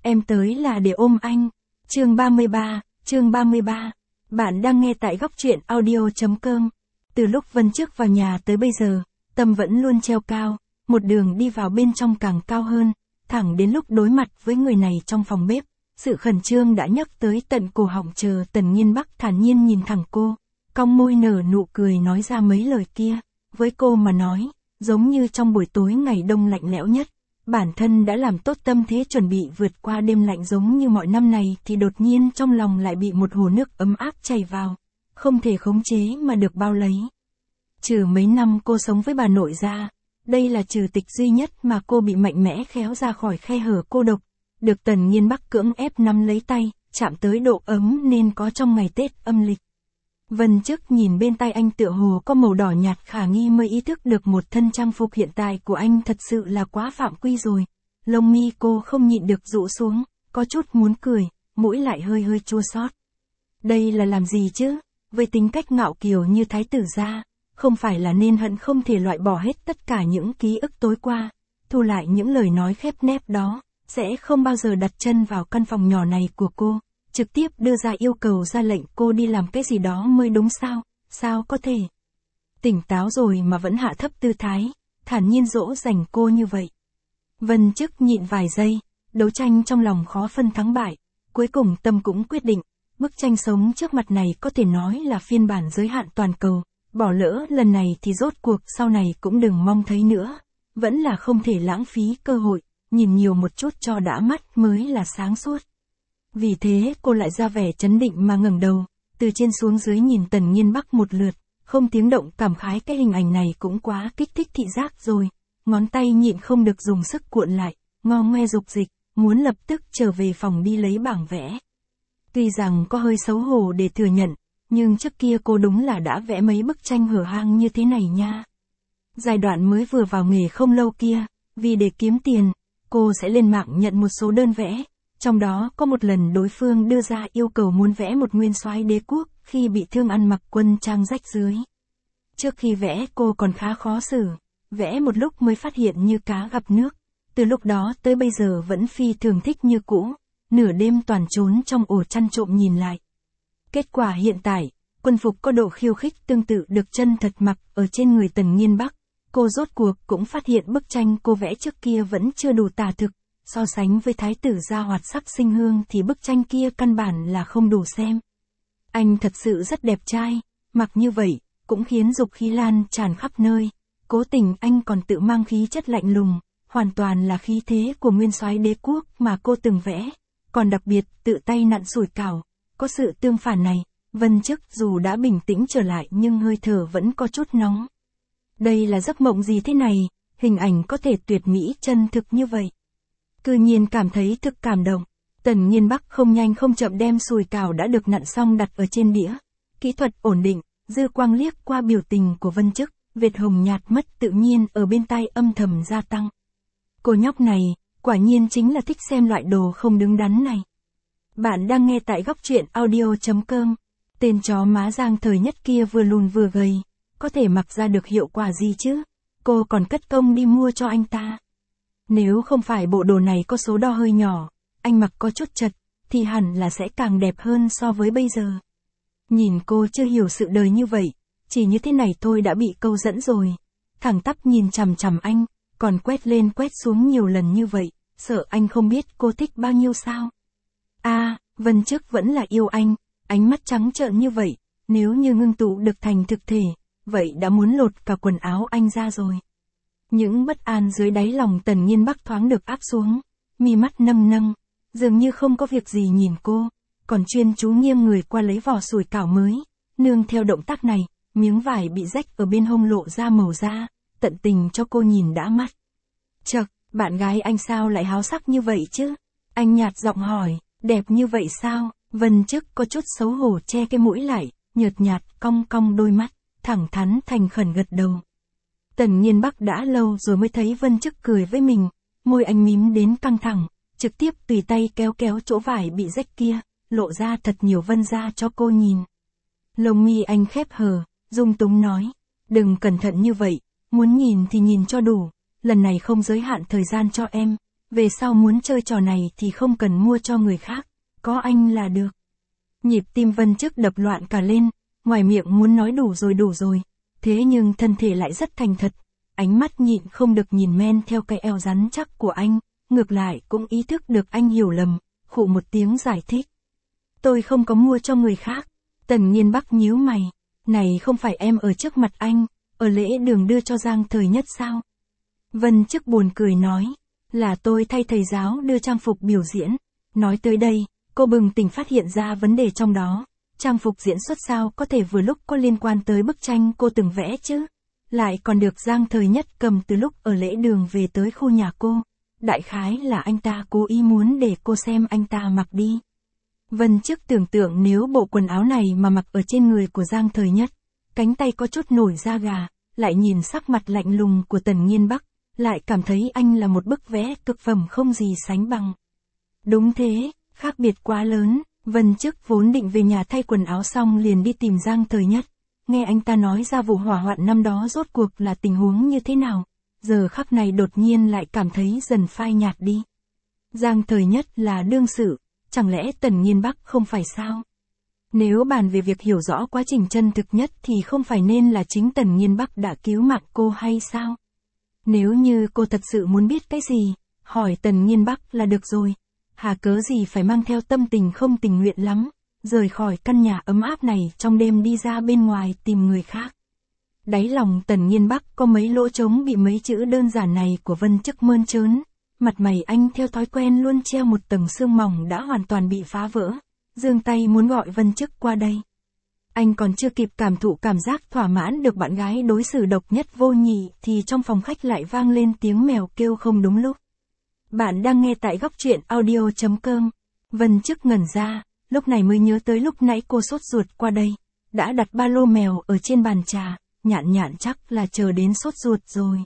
Em tới là để ôm anh. Chương 33. Bạn đang nghe tại góc truyện audio.com. Từ lúc Vân Trước vào nhà tới bây giờ, tâm vẫn luôn treo cao, một đường đi vào bên trong càng cao hơn, thẳng đến lúc đối mặt với người này trong phòng bếp, sự khẩn trương đã nhấc tới tận cổ họng. Chờ Tần Nghiên Bắc thản nhiên nhìn thẳng cô, cong môi nở nụ cười nói ra mấy lời kia, với cô mà nói, giống như trong buổi tối ngày đông lạnh lẽo nhất. Bản thân đã làm tốt tâm thế chuẩn bị vượt qua đêm lạnh giống như mọi năm này thì đột nhiên trong lòng lại bị một hồ nước ấm áp chảy vào, không thể khống chế mà được bao lấy. Trừ mấy năm cô sống với bà nội ra, đây là trừ tịch duy nhất mà cô bị mạnh mẽ khéo ra khỏi khe hở cô độc, được Tần Nghiên Bắc cưỡng ép nắm lấy tay, chạm tới độ ấm nên có trong ngày Tết âm lịch. Vân Trước nhìn bên tay anh tựa hồ có màu đỏ nhạt khả nghi mới ý thức được một thân trang phục hiện tại của anh thật sự là quá phạm quy rồi. Lông mi cô không nhịn được rũ xuống, có chút muốn cười, mũi lại hơi hơi chua xót. Đây là làm gì chứ? Với tính cách ngạo kiều như thái tử gia, không phải là nên hận không thể loại bỏ hết tất cả những ký ức tối qua, thu lại những lời nói khép nép đó, sẽ không bao giờ đặt chân vào căn phòng nhỏ này của cô. Trực tiếp đưa ra yêu cầu ra lệnh cô đi làm cái gì đó mới đúng sao, sao có thể. Tỉnh táo rồi mà vẫn hạ thấp tư thái, thản nhiên dỗ dành cô như vậy. Vân Trước nhịn vài giây, đấu tranh trong lòng khó phân thắng bại, cuối cùng tâm cũng quyết định, bức tranh sống trước mặt này có thể nói là phiên bản giới hạn toàn cầu, bỏ lỡ lần này thì rốt cuộc sau này cũng đừng mong thấy nữa, vẫn là không thể lãng phí cơ hội, nhìn nhiều một chút cho đã mắt mới là sáng suốt. Vì thế cô lại ra vẻ trấn định mà ngẩng đầu, từ trên xuống dưới nhìn Tần Nghiên Bắc một lượt, không tiếng động cảm khái cái hình ảnh này cũng quá kích thích thị giác rồi, ngón tay nhịn không được dùng sức cuộn lại, ngo ngoe dục dịch, muốn lập tức trở về phòng đi lấy bảng vẽ. Tuy rằng có hơi xấu hổ để thừa nhận, nhưng trước kia cô đúng là đã vẽ mấy bức tranh hở hang như thế này nha. Giai đoạn mới vừa vào nghề không lâu kia, vì để kiếm tiền, cô sẽ lên mạng nhận một số đơn vẽ. Trong đó có một lần đối phương đưa ra yêu cầu muốn vẽ một nguyên soái đế quốc khi bị thương ăn mặc quân trang rách rưới. Trước khi vẽ cô còn khá khó xử, vẽ một lúc mới phát hiện như cá gặp nước, từ lúc đó tới bây giờ vẫn phi thường thích như cũ, nửa đêm toàn trốn trong ổ chăn trộm nhìn lại. Kết quả hiện tại, quân phục có độ khiêu khích tương tự được chân thật mặc ở trên người Tần Nghiên Bắc, cô rốt cuộc cũng phát hiện bức tranh cô vẽ trước kia vẫn chưa đủ tả thực. So sánh với thái tử gia hoạt sắc sinh hương thì bức tranh kia căn bản là không đủ xem. Anh thật sự rất đẹp trai, mặc như vậy, cũng khiến dục khí lan tràn khắp nơi. Cố tình anh còn tự mang khí chất lạnh lùng, hoàn toàn là khí thế của nguyên soái đế quốc mà cô từng vẽ. Còn đặc biệt tự tay nặn sủi cảo, có sự tương phản này, Vân Trước dù đã bình tĩnh trở lại nhưng hơi thở vẫn có chút nóng. Đây là giấc mộng gì thế này, hình ảnh có thể tuyệt mỹ chân thực như vậy. Cư nhiên cảm thấy thực cảm động. Tần Nghiên Bắc không nhanh không chậm đem sùi cảo đã được nặn xong đặt ở trên đĩa. Kỹ thuật ổn định, dư quang liếc qua biểu tình của Vân Trước, vệt hồng nhạt mất tự nhiên ở bên tai âm thầm gia tăng. Cô nhóc này, quả nhiên chính là thích xem loại đồ không đứng đắn này. Bạn đang nghe tại góc truyện audio.com. Tên chó má Giang thời nhất kia vừa lùn vừa gầy, có thể mặc ra được hiệu quả gì chứ? Cô còn cất công đi mua cho anh ta. Nếu không phải bộ đồ này có số đo hơi nhỏ, anh mặc có chút chật, thì hẳn là sẽ càng đẹp hơn so với bây giờ. Nhìn cô chưa hiểu sự đời như vậy, chỉ như thế này thôi đã bị câu dẫn rồi. Thẳng tắp nhìn chằm chằm anh, còn quét lên quét xuống nhiều lần như vậy, sợ anh không biết cô thích bao nhiêu sao. Vân Trước vẫn là yêu anh, ánh mắt trắng trợn như vậy, nếu như ngưng tụ được thành thực thể, vậy đã muốn lột cả quần áo anh ra rồi. Những bất an dưới đáy lòng Tần Nghiên Bắc thoáng được áp xuống, mi mắt nâng nâng, dường như không có việc gì nhìn cô, còn chuyên chú nghiêng người qua lấy vỏ sủi cảo mới, nương theo động tác này, miếng vải bị rách ở bên hông lộ ra màu da, tận tình cho cô nhìn đã mắt. Chậc, bạn gái anh sao lại háo sắc như vậy chứ? Anh nhạt giọng hỏi, đẹp như vậy sao? Vân Trước có chút xấu hổ che cái mũi lại, nhợt nhạt cong cong đôi mắt, thẳng thắn thành khẩn gật đầu. Tần Nghiên Bắc đã lâu rồi mới thấy Vân Trước cười với mình, môi anh mím đến căng thẳng, trực tiếp tùy tay kéo kéo chỗ vải bị rách kia, lộ ra thật nhiều vân da cho cô nhìn. Lông mi anh khép hờ, dung túng nói, đừng cẩn thận như vậy, muốn nhìn thì nhìn cho đủ, lần này không giới hạn thời gian cho em, Về sau muốn chơi trò này thì không cần mua cho người khác, có anh là được. Nhịp tim Vân Chức đập loạn cả lên, ngoài miệng muốn nói đủ rồi, thế nhưng thân thể lại rất thành thật, ánh mắt nhịn không được nhìn men theo cái eo rắn chắc của anh, ngược lại cũng ý thức được anh hiểu lầm, khụ một tiếng giải thích. Tôi không có mua cho người khác. Tần Nghiên Bắc nhíu mày, này không phải em ở trước mặt anh, ở lễ đường đưa cho Giang Thời Nhất sao? Vân Chức buồn cười nói, là tôi thay thầy giáo đưa trang phục biểu diễn. Nói tới đây, cô bừng tỉnh phát hiện ra vấn đề trong đó, trang phục diễn xuất sao có thể vừa lúc có liên quan tới bức tranh cô từng vẽ chứ? Lại còn được Giang Thời Nhất cầm từ lúc ở lễ đường về tới khu nhà cô. Đại khái là anh ta cố ý muốn để cô xem anh ta mặc đi. Vân Chức tưởng tượng nếu bộ quần áo này mà mặc ở trên người của Giang Thời Nhất, cánh tay có chút nổi da gà, lại nhìn sắc mặt lạnh lùng của Tần Nghiên Bắc, lại cảm thấy anh là một bức vẽ cực phẩm không gì sánh bằng. Đúng thế, khác biệt quá lớn, Vân Chức vốn định về nhà thay quần áo xong liền đi tìm Giang Thời Nhất, nghe anh ta nói ra vụ hỏa hoạn năm đó rốt cuộc là tình huống như thế nào, giờ khắc này đột nhiên lại cảm thấy dần phai nhạt đi. Giang Thời Nhất là đương sự, chẳng lẽ Tần Nghiên Bắc không phải sao? Nếu bàn về việc hiểu rõ quá trình chân thực nhất thì không phải nên là chính Tần Nghiên Bắc đã cứu mạng cô hay sao? Nếu như cô thật sự muốn biết cái gì, hỏi Tần Nghiên Bắc là được rồi. Hà cớ gì phải mang theo tâm tình không tình nguyện lắm, rời khỏi căn nhà ấm áp này trong đêm đi ra bên ngoài tìm người khác. Đáy lòng Tần Nghiên Bắc có mấy lỗ trống bị mấy chữ đơn giản này của Vân Chức mơn trớn. Mặt mày anh theo thói quen luôn treo một tầng sương mỏng đã hoàn toàn bị phá vỡ. Giương tay muốn gọi Vân Chức qua đây. Anh còn chưa kịp cảm thụ cảm giác thỏa mãn được bạn gái đối xử độc nhất vô nhị thì trong phòng khách lại vang lên tiếng mèo kêu không đúng lúc. Bạn đang nghe tại góc truyện audio.com. Vân Chức ngẩn ra, lúc này mới nhớ tới lúc nãy cô sốt ruột qua đây. Đã đặt ba lô mèo ở trên bàn trà, nhạn chắc là chờ đến sốt ruột rồi.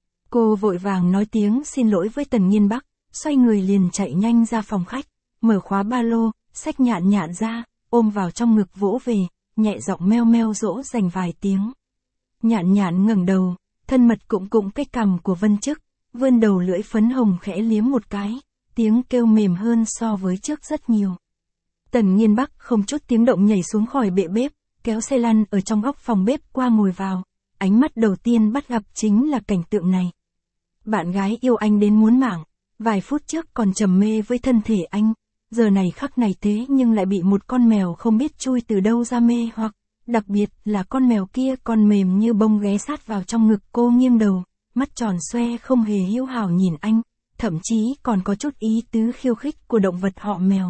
Cô vội vàng nói tiếng xin lỗi với Tần Nghiên Bắc, xoay người liền chạy nhanh ra phòng khách, mở khóa ba lô, xách nhạn ra, ôm vào trong ngực vỗ về, nhẹ giọng meo meo dỗ dành vài tiếng. Nhạn ngẩng đầu, thân mật cụng cái cằm của Vân Chức, vươn đầu lưỡi phấn hồng khẽ liếm một cái, tiếng kêu mềm hơn so với trước rất nhiều. Tần Nghiên Bắc không chút tiếng động nhảy xuống khỏi bệ bếp, kéo xe lăn ở trong góc phòng bếp qua ngồi vào, ánh mắt đầu tiên bắt gặp chính là cảnh tượng này. Bạn gái yêu anh đến muốn mảng, vài phút trước còn trầm mê với thân thể anh, giờ này khắc này thế nhưng lại bị một con mèo không biết chui từ đâu ra mê hoặc, đặc biệt là con mèo kia còn mềm như bông ghé sát vào trong ngực cô nghiêng đầu, mắt tròn xoe không hề hữu hảo nhìn anh, thậm chí còn có chút ý tứ khiêu khích của động vật họ mèo.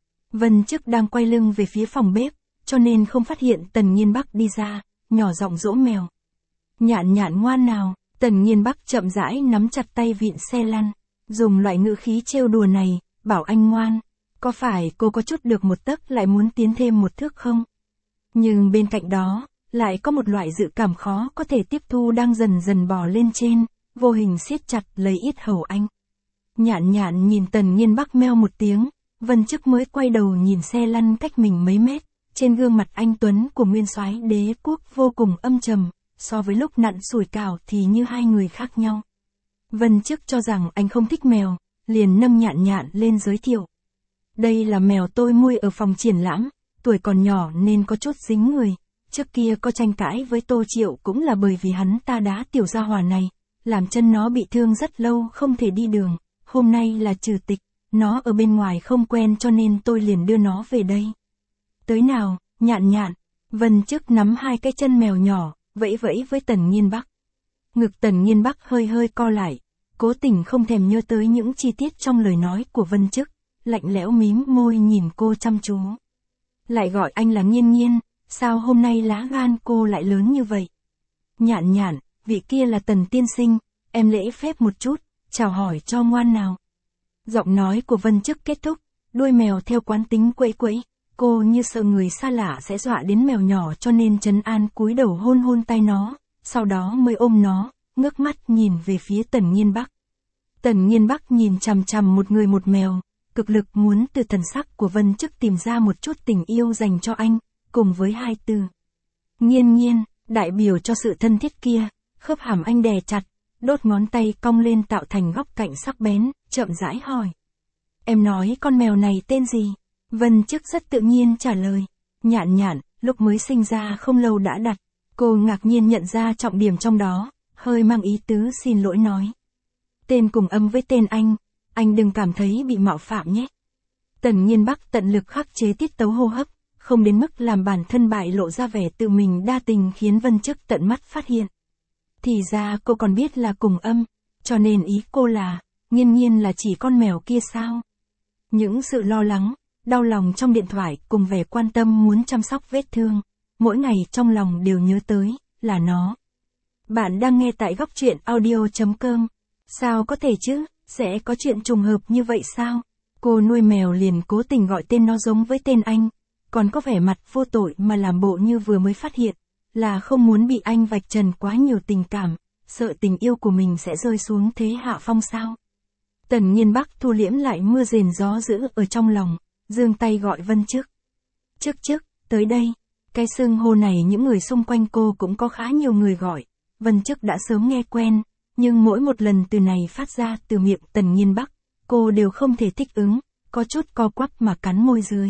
Vân Chức đang quay lưng về phía phòng bếp, cho nên không phát hiện Tần Nghiên Bắc đi ra, nhỏ giọng dỗ mèo. Nhạn ngoan nào. Tần Nghiên Bắc chậm rãi nắm chặt tay vịn xe lăn, dùng loại ngữ khí trêu đùa này, bảo anh ngoan, có phải cô có chút được một tấc lại muốn tiến thêm một thước không? Nhưng bên cạnh đó, lại có một loại dự cảm khó có thể tiếp thu đang dần dần bò lên trên, vô hình siết chặt lấy yết hầu anh. Nhạn nhìn Tần Nghiên Bắc meo một tiếng, Vân Chức mới quay đầu nhìn xe lăn cách mình mấy mét, trên gương mặt anh tuấn của nguyên soái đế quốc vô cùng âm trầm. So với lúc nặn sủi cảo thì như hai người khác nhau. Vân Chức cho rằng anh không thích mèo, liền nâng nhạn lên giới thiệu. Đây là mèo tôi nuôi ở phòng triển lãm, tuổi còn nhỏ nên có chút dính người. Trước kia có tranh cãi với Tô Triệu cũng là bởi vì hắn ta đá tiểu gia hỏa này, làm chân nó bị thương rất lâu không thể đi đường. Hôm nay là trừ tịch, nó ở bên ngoài không quen cho nên tôi liền đưa nó về đây. Tới nào, nhạn. Vân Chức nắm hai cái chân mèo nhỏ, vẫy với Tần Nghiên Bắc. Ngực Tần Nghiên Bắc hơi co lại, cố tình không thèm nhớ tới những chi tiết trong lời nói của Vân Chức, lạnh lẽo mím môi nhìn cô chăm chú. Lại gọi anh là Nghiên, sao hôm nay lá gan cô lại lớn như vậy? Nhạn, vị kia là Tần tiên sinh, em lễ phép một chút, chào hỏi cho ngoan nào. Giọng nói của Vân Chức kết thúc, đuôi mèo theo quán tính quẫy, cô như sợ người xa lạ sẽ dọa đến mèo nhỏ cho nên trấn an cúi đầu hôn tay nó, sau đó mới ôm nó, ngước mắt nhìn về phía Tần Nghiên Bắc. Tần Nghiên Bắc nhìn chằm một người một mèo, cực lực muốn từ thần sắc của Vân Chức tìm ra một chút tình yêu dành cho anh, cùng với hai từ. Nghiên, đại biểu cho sự thân thiết kia, khớp hàm anh đè chặt, đốt ngón tay cong lên tạo thành góc cạnh sắc bén, chậm rãi hỏi. Em nói con mèo này tên gì? Vân Chức rất tự nhiên trả lời. Nhạn Nhạn, lúc mới sinh ra không lâu đã đặt. Cô ngạc nhiên nhận ra trọng điểm trong đó, hơi mang ý tứ xin lỗi nói. Tên cùng âm với tên anh đừng cảm thấy bị mạo phạm nhé. Tần Nhiên Bắc tận lực khắc chế tiết tấu hô hấp, không đến mức làm bản thân bại lộ ra vẻ tự mình đa tình khiến Vân Chức tận mắt phát hiện. Thì ra cô còn biết là cùng âm, cho nên ý cô là, Nhiên Nhiên là chỉ con mèo kia sao? Những sự lo lắng, đau lòng trong điện thoại cùng vẻ quan tâm muốn chăm sóc vết thương, mỗi ngày trong lòng đều nhớ tới, là nó. Bạn đang nghe tại góc truyện audio.com. Sao có thể chứ, sẽ có chuyện trùng hợp như vậy sao? Cô nuôi mèo liền cố tình gọi tên nó giống với tên anh, còn có vẻ mặt vô tội mà làm bộ như vừa mới phát hiện, là không muốn bị anh vạch trần quá nhiều tình cảm, sợ tình yêu của mình sẽ rơi xuống thế hạ phong sao. Tần Nhiên Bắc thu liễm lại mưa rền gió dữ ở trong lòng, giương tay gọi Vân Chức. Chức, tới đây. Cái xưng hô này những người xung quanh cô cũng có khá nhiều người gọi, Vân Chức đã sớm nghe quen, nhưng mỗi một lần từ này phát ra từ miệng Tần Nhiên Bắc, cô đều không thể thích ứng, có chút co quắp mà cắn môi dưới.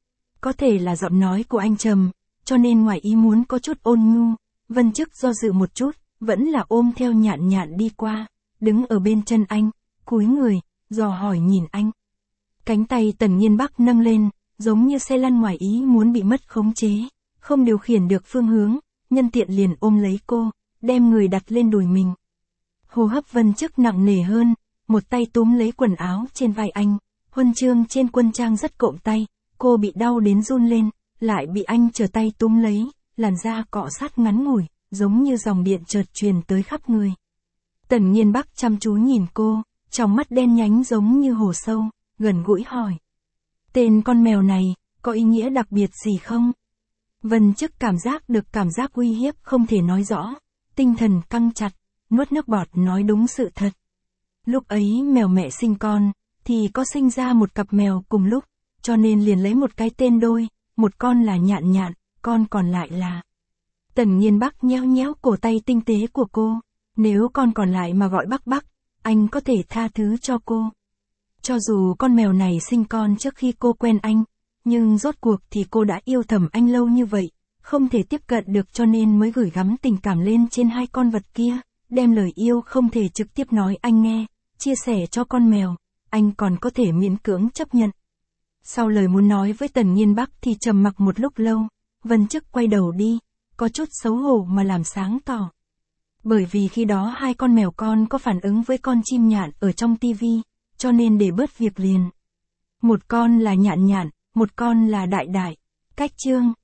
Có thể là giọng nói của anh trầm, cho nên ngoài ý muốn có chút ôn nhu, Vân Chức do dự một chút, vẫn là ôm theo Nhạn Nhạn đi qua, đứng ở bên chân anh, cúi người, dò hỏi nhìn anh. Cánh tay Tần Nhiên Bắc nâng lên, giống như xe lăn ngoài ý muốn bị mất khống chế, không điều khiển được phương hướng, nhân tiện liền ôm lấy cô, đem người đặt lên đùi mình. Hô hấp Vân Chức nặng nề hơn, một tay túm lấy quần áo trên vai anh, huân chương trên quân trang rất cộm tay, cô bị đau đến run lên, lại bị anh trở tay túm lấy, làn da cọ sát ngắn ngủi, giống như dòng điện chợt truyền tới khắp người. Tần Nhiên Bắc chăm chú nhìn cô, trong mắt đen nhánh giống như hồ sâu, gần gũi hỏi. Tên con mèo này, có ý nghĩa đặc biệt gì không? Vân Chức cảm giác được cảm giác uy hiếp không thể nói rõ, tinh thần căng chặt, nuốt nước bọt nói đúng sự thật. Lúc ấy mèo mẹ sinh con, thì có sinh ra một cặp mèo cùng lúc, cho nên liền lấy một cái tên đôi, một con là Nhạn Nhạn, con còn lại là... Tần Nhiên Bắc nhéo nhéo cổ tay tinh tế của cô, nếu con còn lại mà gọi Bắc, anh có thể tha thứ cho cô. Cho dù con mèo này sinh con trước khi cô quen anh, nhưng rốt cuộc thì cô đã yêu thầm anh lâu như vậy, không thể tiếp cận được cho nên mới gửi gắm tình cảm lên trên hai con vật kia, đem lời yêu không thể trực tiếp nói anh nghe, chia sẻ cho con mèo, anh còn có thể miễn cưỡng chấp nhận. Sau lời muốn nói với Tần Nhiên Bắc thì trầm mặc một lúc lâu, Vân Chức quay đầu đi, có chút xấu hổ mà làm sáng tỏ. Bởi vì khi đó hai con mèo con có phản ứng với con chim nhạn ở trong tivi, cho nên để bớt việc liền. Một con là Nhạn Nhạn, một con là Đại Đại. Cách chương